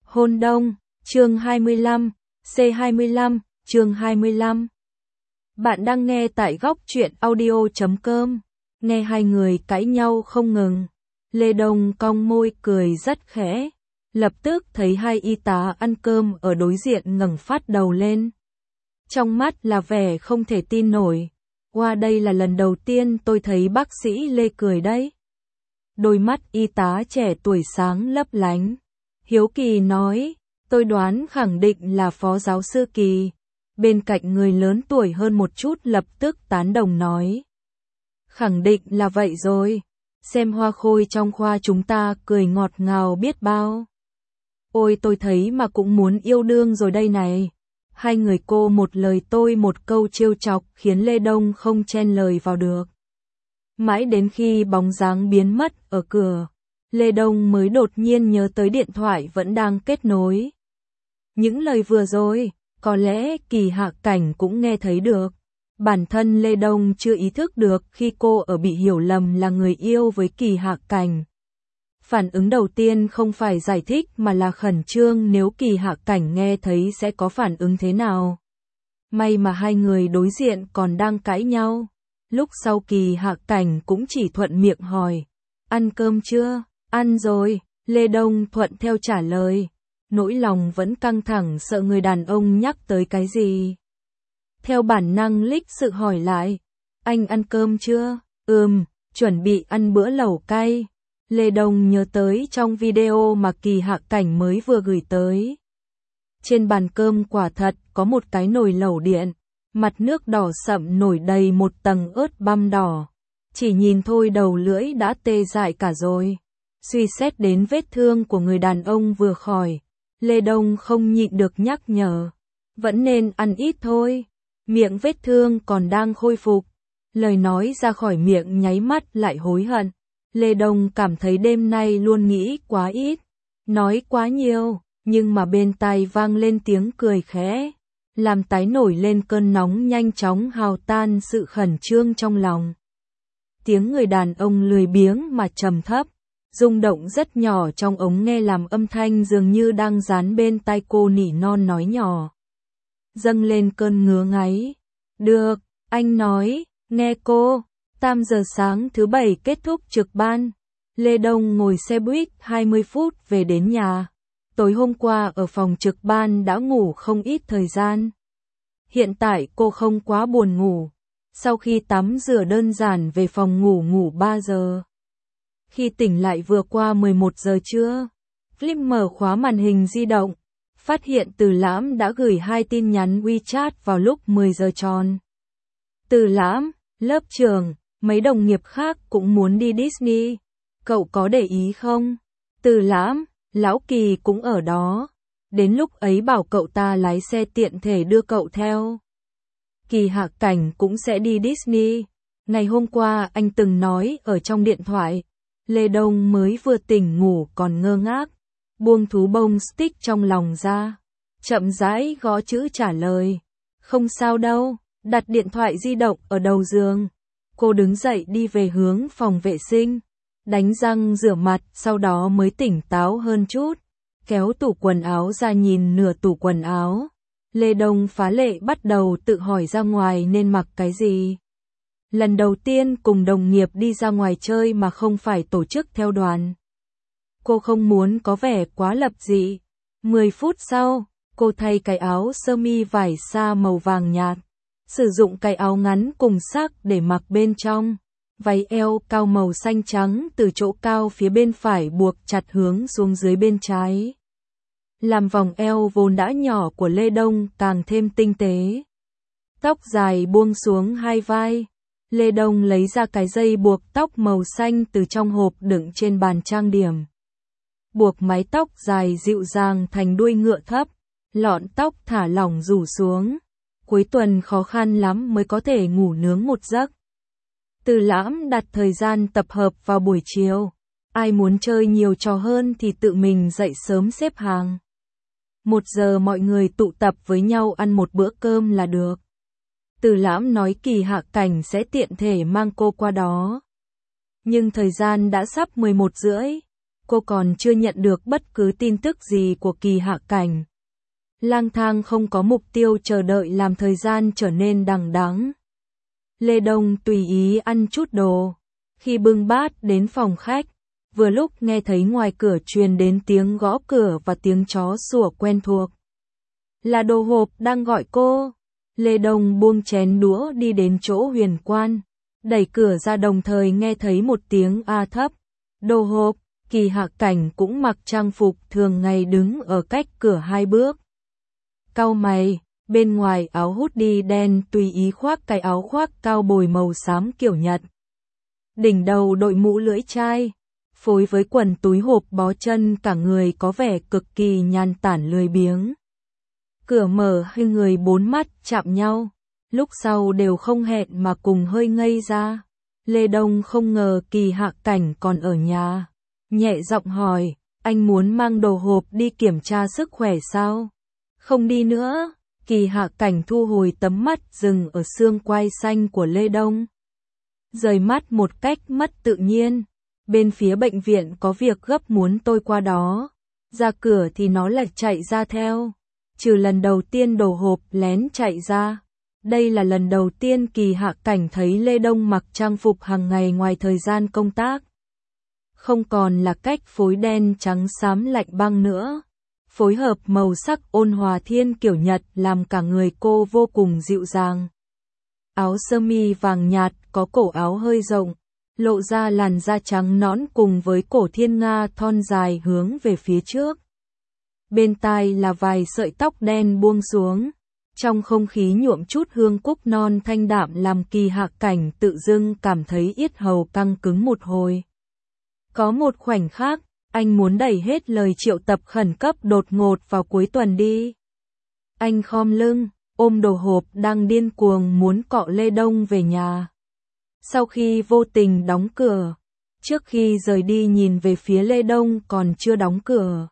Hôn đông, chương 25, C25, chương 25. Bạn đang nghe tại góc truyện audio.com. Nghe hai người cãi nhau không ngừng. Lê Đông cong môi cười rất khẽ. Lập tức thấy hai y tá ăn cơm ở đối diện ngẩng phát đầu lên. Trong mắt là vẻ không thể tin nổi. Qua đây là lần đầu tiên tôi thấy bác sĩ Lê cười đấy. Đôi mắt y tá trẻ tuổi sáng lấp lánh. Hiếu Kỳ nói, tôi đoán khẳng định là phó giáo sư Kỳ. Bên cạnh người lớn tuổi hơn một chút lập tức tán đồng nói. Khẳng định là vậy rồi. Xem hoa khôi trong khoa chúng ta cười ngọt ngào biết bao. Ôi tôi thấy mà cũng muốn yêu đương rồi đây này. Hai người cô một lời tôi một câu trêu chọc khiến Lê Đông không chen lời vào được. Mãi đến khi bóng dáng biến mất ở cửa, Lê Đông mới đột nhiên nhớ tới điện thoại vẫn đang kết nối. Những lời vừa rồi, có lẽ Kỳ Hạ Cảnh cũng nghe thấy được. Bản thân Lê Đông chưa ý thức được khi cô ở bị hiểu lầm là người yêu với Kỳ Hạ Cảnh. Phản ứng đầu tiên không phải giải thích mà là khẩn trương nếu Kỳ Hạ Cảnh nghe thấy sẽ có phản ứng thế nào. May mà hai người đối diện còn đang cãi nhau. Lúc sau Kỳ Hạ Cảnh cũng chỉ thuận miệng hỏi. Ăn cơm chưa? Ăn rồi, Lê Đông thuận theo trả lời. Nỗi lòng vẫn căng thẳng sợ người đàn ông nhắc tới cái gì. Theo bản năng lịch sự hỏi lại. Anh ăn cơm chưa? Chuẩn bị ăn bữa lẩu cay. Lê Đông nhớ tới trong video mà Kỳ Hạ Cảnh mới vừa gửi tới. Trên bàn cơm quả thật có một cái nồi lẩu điện. Mặt nước đỏ sậm nổi đầy một tầng ớt băm đỏ. Chỉ nhìn thôi đầu lưỡi đã tê dại cả rồi. Suy xét đến vết thương của người đàn ông vừa khỏi, Lê Đông không nhịn được nhắc nhở. Vẫn nên ăn ít thôi. Miệng vết thương còn đang khôi phục. Lời nói ra khỏi miệng nháy mắt lại hối hận. Lê Đông cảm thấy đêm nay luôn nghĩ quá ít. Nói quá nhiều, nhưng mà bên tai vang lên tiếng cười khẽ. Làm tái nổi lên cơn nóng nhanh chóng hào tan sự khẩn trương trong lòng. Tiếng người đàn ông lười biếng mà trầm thấp, rung động rất nhỏ trong ống nghe làm âm thanh dường như đang dán bên tai cô nỉ non nói nhỏ. Dâng lên cơn ngứa ngáy. Được, anh nói, nghe cô. 8 giờ sáng thứ Bảy kết thúc trực ban. Lê Đông ngồi xe buýt 20 phút về đến nhà. Tối hôm qua ở phòng trực ban đã ngủ không ít thời gian. Hiện tại cô không quá buồn ngủ. Sau khi tắm rửa đơn giản về phòng ngủ 3 giờ. Khi tỉnh lại vừa qua 11 giờ trưa. Flip mở khóa màn hình di động. Phát hiện Từ Lãm đã gửi 2 tin nhắn WeChat vào lúc 10 giờ tròn. Từ Lãm, lớp trường, mấy đồng nghiệp khác cũng muốn đi Disney. Cậu có để ý không? Từ Lãm, Lão Kỳ cũng ở đó. Đến lúc ấy bảo cậu ta lái xe tiện thể đưa cậu theo. Kỳ Hạ Cảnh cũng sẽ đi Disney. Ngày hôm qua anh từng nói ở trong điện thoại. Lê Đông mới vừa tỉnh ngủ còn ngơ ngác. Buông thú bông stick trong lòng ra. Chậm rãi gõ chữ trả lời. Không sao đâu, đặt điện thoại di động ở đầu giường. Cô đứng dậy đi về hướng phòng vệ sinh. Đánh răng rửa mặt sau đó mới tỉnh táo hơn chút. Kéo tủ quần áo ra nhìn nửa tủ quần áo. Lê Đông phá lệ bắt đầu tự hỏi ra ngoài nên mặc cái gì. Lần đầu tiên cùng đồng nghiệp đi ra ngoài chơi mà không phải tổ chức theo đoàn. Cô không muốn có vẻ quá lập dị. 10 phút sau, cô thay cái áo sơ mi vải sa màu vàng nhạt. Sử dụng cái áo ngắn cùng sắc để mặc bên trong. Váy eo cao màu xanh trắng từ chỗ cao phía bên phải buộc chặt hướng xuống dưới bên trái. Làm vòng eo vốn đã nhỏ của Lê Đông càng thêm tinh tế. Tóc dài buông xuống hai vai. Lê Đông lấy ra cái dây buộc tóc màu xanh từ trong hộp đựng trên bàn trang điểm. Buộc mái tóc dài dịu dàng thành đuôi ngựa thấp. Lọn tóc thả lỏng rủ xuống. Cuối tuần khó khăn lắm mới có thể ngủ nướng một giấc. Từ Lãm đặt thời gian tập hợp vào buổi chiều. Ai muốn chơi nhiều trò hơn thì tự mình dậy sớm xếp hàng. 1 giờ mọi người tụ tập với nhau ăn một bữa cơm là được. Từ Lãm nói Kỳ Hạ Cảnh sẽ tiện thể mang cô qua đó. Nhưng thời gian đã sắp 11 rưỡi. cô còn chưa nhận được bất cứ tin tức gì của Kỳ Hạ Cảnh. Lang thang không có mục tiêu chờ đợi làm thời gian trở nên đằng đẵng. Lê Đông tùy ý ăn chút đồ. Khi bưng bát đến phòng khách, vừa lúc nghe thấy ngoài cửa truyền đến tiếng gõ cửa và tiếng chó sủa quen thuộc. Là Đồ Hộp đang gọi cô. Lê Đông buông chén đũa đi đến chỗ Huyền Quan, đẩy cửa ra đồng thời nghe thấy một tiếng a thấp. Đồ Hộp. Kỳ Hạ Cảnh cũng mặc trang phục thường ngày đứng ở cách cửa 2 bước. Cau mày, bên ngoài áo hoodie đen tùy ý khoác cái áo khoác cao bồi màu xám kiểu Nhật. Đỉnh đầu đội mũ lưỡi chai, phối với quần túi hộp bó chân, cả người có vẻ cực kỳ nhàn tản lười biếng. Cửa mở, hai người 4 mắt chạm nhau, lúc sau đều không hẹn mà cùng hơi ngây ra. Lê Đông không ngờ Kỳ Hạ Cảnh còn ở nhà, nhẹ giọng hỏi, anh muốn mang Đồ Hộp đi kiểm tra sức khỏe sao? Không đi nữa. Kỳ Hạ Cảnh thu hồi tấm mắt dừng ở xương quai xanh của Lê Đông. Rời mắt một cách mất tự nhiên. Bên phía bệnh viện có việc gấp muốn tôi qua đó. Ra cửa thì nó lại chạy ra theo. Trừ lần đầu tiên Đồ Hộp lén chạy ra. Đây là lần đầu tiên Kỳ Hạ Cảnh thấy Lê Đông mặc trang phục hàng ngày ngoài thời gian công tác. Không còn là cách phối đen trắng xám lạnh băng nữa. Phối hợp màu sắc ôn hòa thiên kiểu Nhật làm cả người cô vô cùng dịu dàng. Áo sơ mi vàng nhạt có cổ áo hơi rộng, lộ ra làn da trắng nõn cùng với cổ thiên nga thon dài hướng về phía trước. Bên tai là vài sợi tóc đen buông xuống, trong không khí nhuộm chút hương cúc non thanh đạm làm Kỳ Hạ Cảnh tự dưng cảm thấy yết hầu căng cứng một hồi. Có một khoảnh khắc, anh muốn đẩy hết lời triệu tập khẩn cấp đột ngột vào cuối tuần đi. Anh khom lưng, ôm Đồ Hộp đang điên cuồng muốn cọ Lê Đông về nhà. Sau khi vô tình đóng cửa, trước khi rời đi nhìn về phía Lê Đông còn chưa đóng cửa.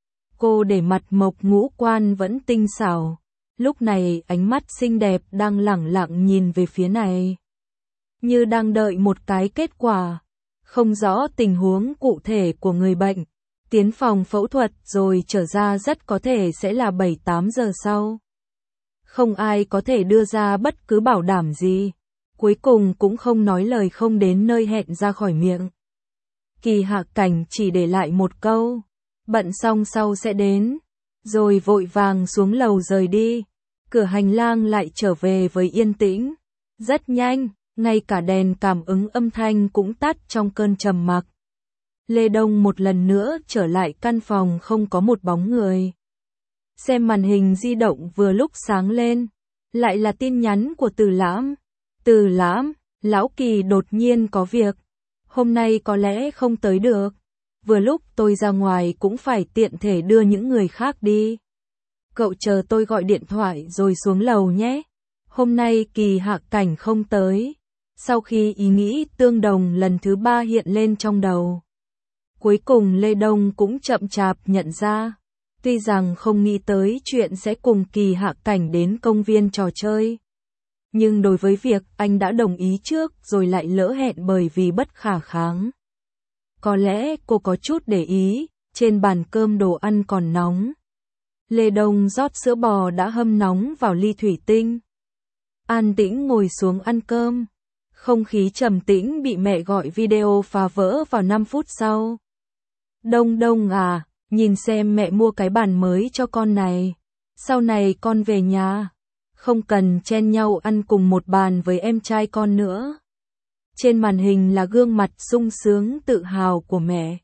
Cô để mặt mộc ngũ quan vẫn tinh xảo, lúc này ánh mắt xinh đẹp đang lẳng lặng nhìn về phía này. Như đang đợi một cái kết quả. Không rõ tình huống cụ thể của người bệnh, tiến phòng phẫu thuật rồi trở ra rất có thể sẽ là 7-8 giờ sau. Không ai có thể đưa ra bất cứ bảo đảm gì, cuối cùng cũng không nói lời không đến nơi hẹn ra khỏi miệng. Kỳ Hạ Cảnh chỉ để lại một câu, bận xong sau sẽ đến, rồi vội vàng xuống lầu rời đi. Cửa hành lang lại trở về với yên tĩnh, rất nhanh. Ngay cả đèn cảm ứng âm thanh cũng tắt trong cơn trầm mặc. Lê Đông một lần nữa trở lại căn phòng không có một bóng người. Xem màn hình di động vừa lúc sáng lên, lại là tin nhắn của Từ Lãm. Từ Lãm, lão Kỳ đột nhiên có việc, hôm nay có lẽ không tới được. Vừa lúc tôi ra ngoài cũng phải tiện thể đưa những người khác đi. Cậu chờ tôi gọi điện thoại rồi xuống lầu nhé. Hôm nay Kỳ Hạ Cảnh không tới. Sau khi ý nghĩ tương đồng lần thứ 3 hiện lên trong đầu, cuối cùng Lê Đông cũng chậm chạp nhận ra, tuy rằng không nghĩ tới chuyện sẽ cùng Kỳ Hạ Cảnh đến công viên trò chơi, nhưng đối với việc anh đã đồng ý trước rồi lại lỡ hẹn bởi vì bất khả kháng. Có lẽ cô có chút để ý, trên bàn cơm đồ ăn còn nóng. Lê Đông rót sữa bò đã hâm nóng vào ly thủy tinh. An tĩnh ngồi xuống ăn cơm. Không khí trầm tĩnh bị mẹ gọi video phá vỡ vào 5 phút sau. Đông Đông à, nhìn xem mẹ mua cái bàn mới cho con này. Sau này con về nhà, không cần chen nhau ăn cùng một bàn với em trai con nữa. Trên màn hình là gương mặt sung sướng tự hào của mẹ.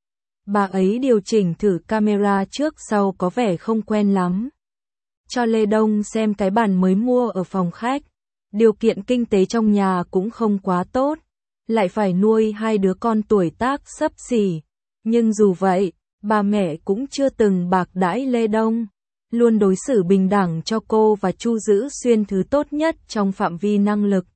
Bà ấy điều chỉnh thử camera trước sau có vẻ không quen lắm. Cho Lê Đông xem cái bàn mới mua ở phòng khách. Điều kiện kinh tế trong nhà cũng không quá tốt, lại phải nuôi 2 đứa con tuổi tác xấp xỉ. Nhưng dù vậy, bà mẹ cũng chưa từng bạc đãi Lê Đông, luôn đối xử bình đẳng cho cô và Chu Dữ Xuyên thứ tốt nhất trong phạm vi năng lực.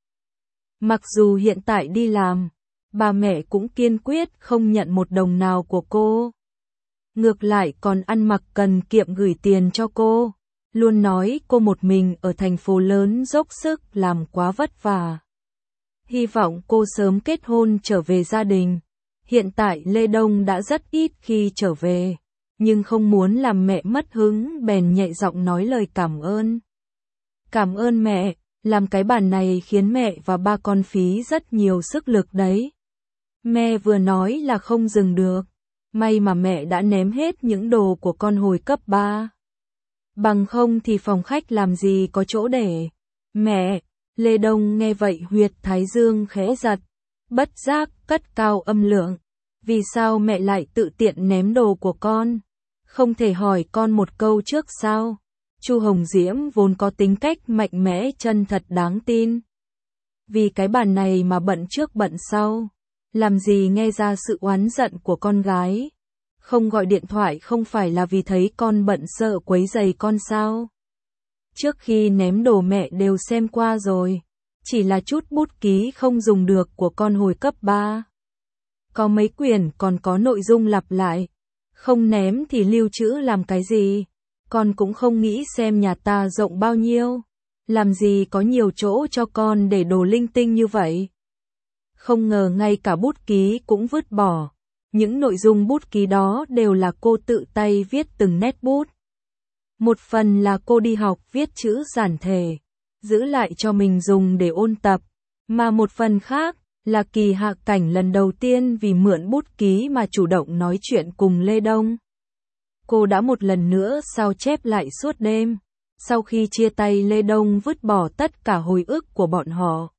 Mặc dù hiện tại đi làm, bà mẹ cũng kiên quyết không nhận một đồng nào của cô. Ngược lại còn ăn mặc cần kiệm gửi tiền cho cô. Luôn nói cô một mình ở thành phố lớn dốc sức làm quá vất vả. Hy vọng cô sớm kết hôn trở về gia đình. Hiện tại Lê Đông đã rất ít khi trở về, nhưng không muốn làm mẹ mất hứng bèn nhẹ giọng nói lời cảm ơn. Cảm ơn mẹ, làm cái bản này khiến mẹ và ba con phí rất nhiều sức lực đấy. Mẹ vừa nói là không dừng được, may mà mẹ đã ném hết những đồ của con hồi cấp 3. Bằng không thì phòng khách làm gì có chỗ để. Mẹ, Lê Đông nghe vậy huyệt thái dương khẽ giật, bất giác cất cao âm lượng. Vì sao mẹ lại tự tiện ném đồ của con? Không thể hỏi con một câu trước sao? Chu Hồng Diễm vốn có tính cách mạnh mẽ chân thật đáng tin. Vì cái bàn này mà bận trước bận sau, làm gì nghe ra sự oán giận của con gái. Không gọi điện thoại không phải là vì thấy con bận sợ quấy rầy con sao? Trước khi ném đồ mẹ đều xem qua rồi, chỉ là chút bút ký không dùng được của con hồi cấp 3. Có mấy quyển còn có nội dung lặp lại, không ném thì lưu trữ làm cái gì? Con cũng không nghĩ xem nhà ta rộng bao nhiêu, làm gì có nhiều chỗ cho con để đồ linh tinh như vậy. Không ngờ ngay cả bút ký cũng vứt bỏ. Những nội dung bút ký đó đều là cô tự tay viết từng nét bút. Một phần là cô đi học viết chữ giản thể, giữ lại cho mình dùng để ôn tập, mà một phần khác là Kỳ Hạ Cảnh lần đầu tiên vì mượn bút ký mà chủ động nói chuyện cùng Lê Đông. Cô đã một lần nữa sao chép lại suốt đêm, sau khi chia tay Lê Đông vứt bỏ tất cả hồi ức của bọn họ.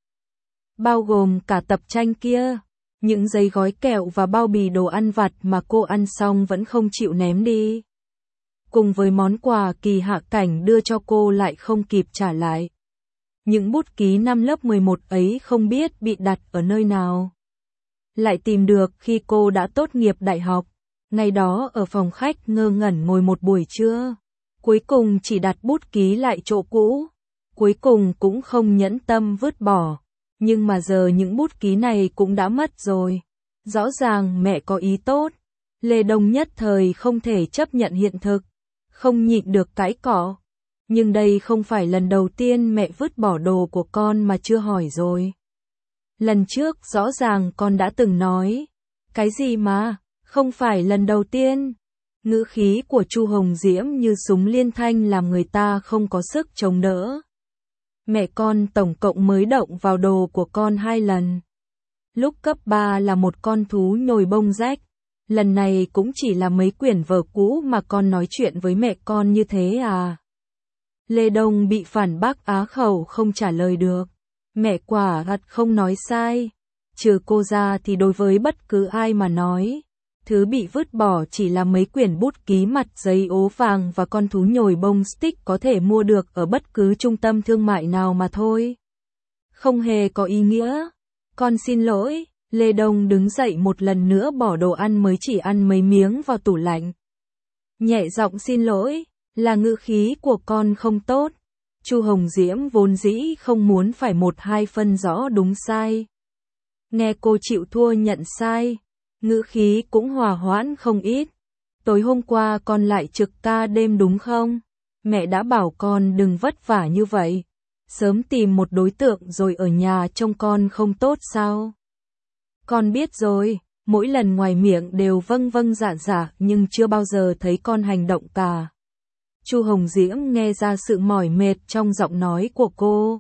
Bao gồm cả tập tranh kia, những giấy gói kẹo và bao bì đồ ăn vặt mà cô ăn xong vẫn không chịu ném đi. Cùng với món quà Kỳ Hạ Cảnh đưa cho cô lại không kịp trả lại. Những bút ký năm lớp 11 ấy không biết bị đặt ở nơi nào. Lại tìm được khi cô đã tốt nghiệp đại học. Ngày đó ở phòng khách ngơ ngẩn ngồi một buổi trưa. Cuối cùng chỉ đặt bút ký lại chỗ cũ. Cuối cùng cũng không nhẫn tâm vứt bỏ. Nhưng mà giờ những bút ký này cũng đã mất rồi. Rõ ràng mẹ có ý tốt. Lê Đông nhất thời không thể chấp nhận hiện thực. Không nhịn được cãi cọ. Nhưng đây không phải lần đầu tiên mẹ vứt bỏ đồ của con mà chưa hỏi rồi. Lần trước rõ ràng con đã từng nói. Cái gì mà, không phải lần đầu tiên. Ngữ khí của Chu Hồng Diễm như súng liên thanh làm người ta không có sức chống đỡ. Mẹ con tổng cộng mới động vào đồ của con 2 lần. Lúc cấp 3 là một con thú nhồi bông rách. Lần này cũng chỉ là mấy quyển vở cũ mà con nói chuyện với mẹ con như thế à. Lê Đông bị phản bác á khẩu không trả lời được. Mẹ quả thật không nói sai. Trừ cô ra thì đối với bất cứ ai mà nói, thứ bị vứt bỏ chỉ là mấy quyển bút ký mặt giấy ố vàng và con thú nhồi bông stick có thể mua được ở bất cứ trung tâm thương mại nào mà thôi. Không hề có ý nghĩa. Con xin lỗi. Lê Đông đứng dậy một lần nữa bỏ đồ ăn mới chỉ ăn mấy miếng vào tủ lạnh. Nhẹ giọng xin lỗi, là ngữ khí của con không tốt. Chu Hồng Diễm vốn dĩ không muốn phải 1-2 phân rõ đúng sai. Nghe cô chịu thua nhận sai, ngữ khí cũng hòa hoãn không ít. Tối hôm qua con lại trực ca đêm đúng không? Mẹ đã bảo con đừng vất vả như vậy. Sớm tìm một đối tượng rồi ở nhà trông con không tốt sao? Con biết rồi, mỗi lần ngoài miệng đều vâng vâng dạ dạ nhưng chưa bao giờ thấy con hành động cả. Chu Hồng Diễm nghe ra sự mỏi mệt trong giọng nói của cô.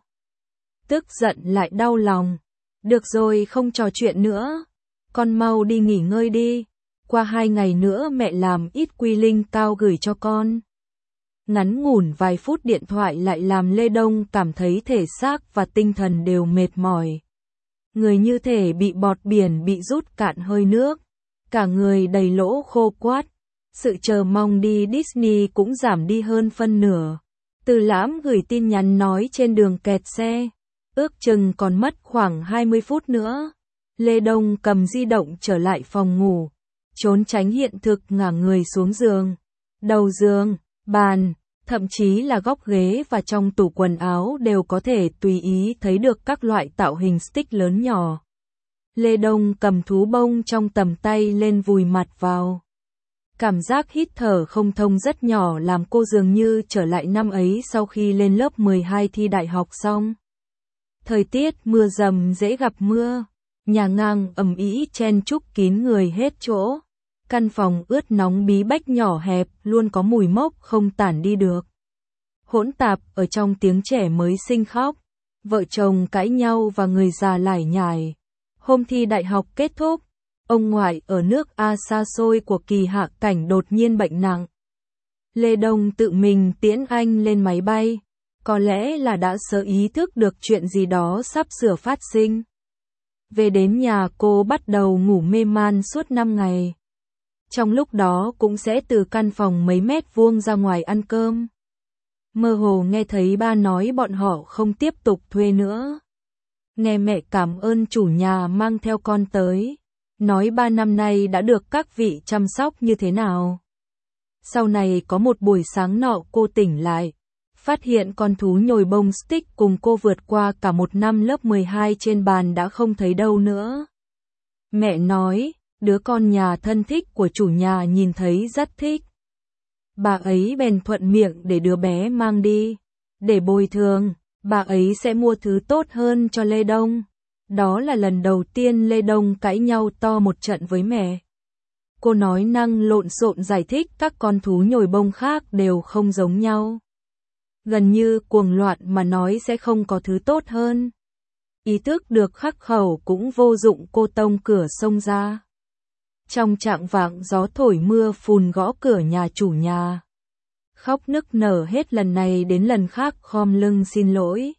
Tức giận lại đau lòng. Được rồi không trò chuyện nữa. Con mau đi nghỉ ngơi đi. Qua 2 ngày nữa mẹ làm ít quy linh cao gửi cho con. Ngắn ngủn vài phút điện thoại lại làm Lê Đông cảm thấy thể xác và tinh thần đều mệt mỏi. Người như thể bị bọt biển bị rút cạn hơi nước. Cả người đầy lỗ khô quát. Sự chờ mong đi Disney cũng giảm đi hơn phân nửa. Từ Lãm gửi tin nhắn nói trên đường kẹt xe. Ước chừng còn mất khoảng 20 phút nữa. Lê Đông cầm di động trở lại phòng ngủ. Trốn tránh hiện thực ngả người xuống giường. Đầu giường, bàn, thậm chí là góc ghế và trong tủ quần áo đều có thể tùy ý thấy được các loại tạo hình stick lớn nhỏ. Lê Đông cầm thú bông trong tầm tay lên vùi mặt vào. Cảm giác hít thở không thông rất nhỏ làm cô dường như trở lại năm ấy sau khi lên lớp 12 thi đại học xong. Thời tiết mưa dầm dễ gặp mưa, Nhà ngang ầm ĩ chen chúc kín người hết chỗ. Căn phòng ướt nóng bí bách nhỏ hẹp, luôn có mùi mốc không tản đi được. Hỗn tạp ở trong tiếng trẻ mới sinh khóc, vợ chồng cãi nhau và người già lải nhải. Hôm thi đại học kết thúc, ông ngoại ở nước A xa xôi của Kỳ Hạ Cảnh đột nhiên bệnh nặng. Lê Đông tự mình tiễn anh lên máy bay, có lẽ là đã sớm ý thức được chuyện gì đó sắp sửa phát sinh. Về đến nhà cô bắt đầu ngủ mê man suốt 5 ngày. Trong lúc đó cũng sẽ từ căn phòng mấy mét vuông ra ngoài ăn cơm. Mơ hồ nghe thấy ba nói bọn họ không tiếp tục thuê nữa. Nghe mẹ cảm ơn chủ nhà mang theo con tới, nói 3 năm nay đã được các vị chăm sóc như thế nào. Sau này có một buổi sáng nọ cô tỉnh lại, phát hiện con thú nhồi bông stick cùng cô vượt qua cả một năm lớp 12 trên bàn đã không thấy đâu nữa. Mẹ nói, đứa con nhà thân thích của chủ nhà nhìn thấy rất thích. Bà ấy bèn thuận miệng để đứa bé mang đi. Để bồi thường, bà ấy sẽ mua thứ tốt hơn cho Lê Đông. Đó là lần đầu tiên Lê Đông cãi nhau to một trận với mẹ. Cô nói năng lộn xộn giải thích các con thú nhồi bông khác đều không giống nhau. Gần như cuồng loạn mà nói sẽ không có thứ tốt hơn. Ý thức được khắc khẩu cũng vô dụng, cô tông cửa xông ra. Trong trạng vạng gió thổi mưa phùn gõ cửa nhà chủ nhà. Khóc nức nở hết lần này đến lần khác khom lưng xin lỗi.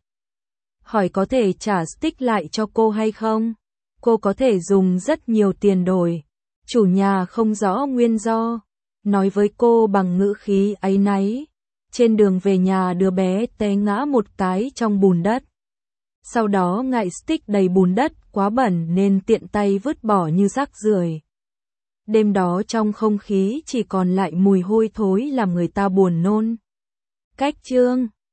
Hỏi có thể trả stick lại cho cô hay không? Cô có thể dùng rất nhiều tiền đổi. Chủ nhà không rõ nguyên do, nói với cô bằng ngữ khí áy náy. Trên đường về nhà đứa bé té ngã một cái trong bùn đất. Sau đó ngại stick đầy bùn đất quá bẩn nên tiện tay vứt bỏ như rác rưởi. Đêm đó trong không khí chỉ còn lại mùi hôi thối làm người ta buồn nôn. Cách chương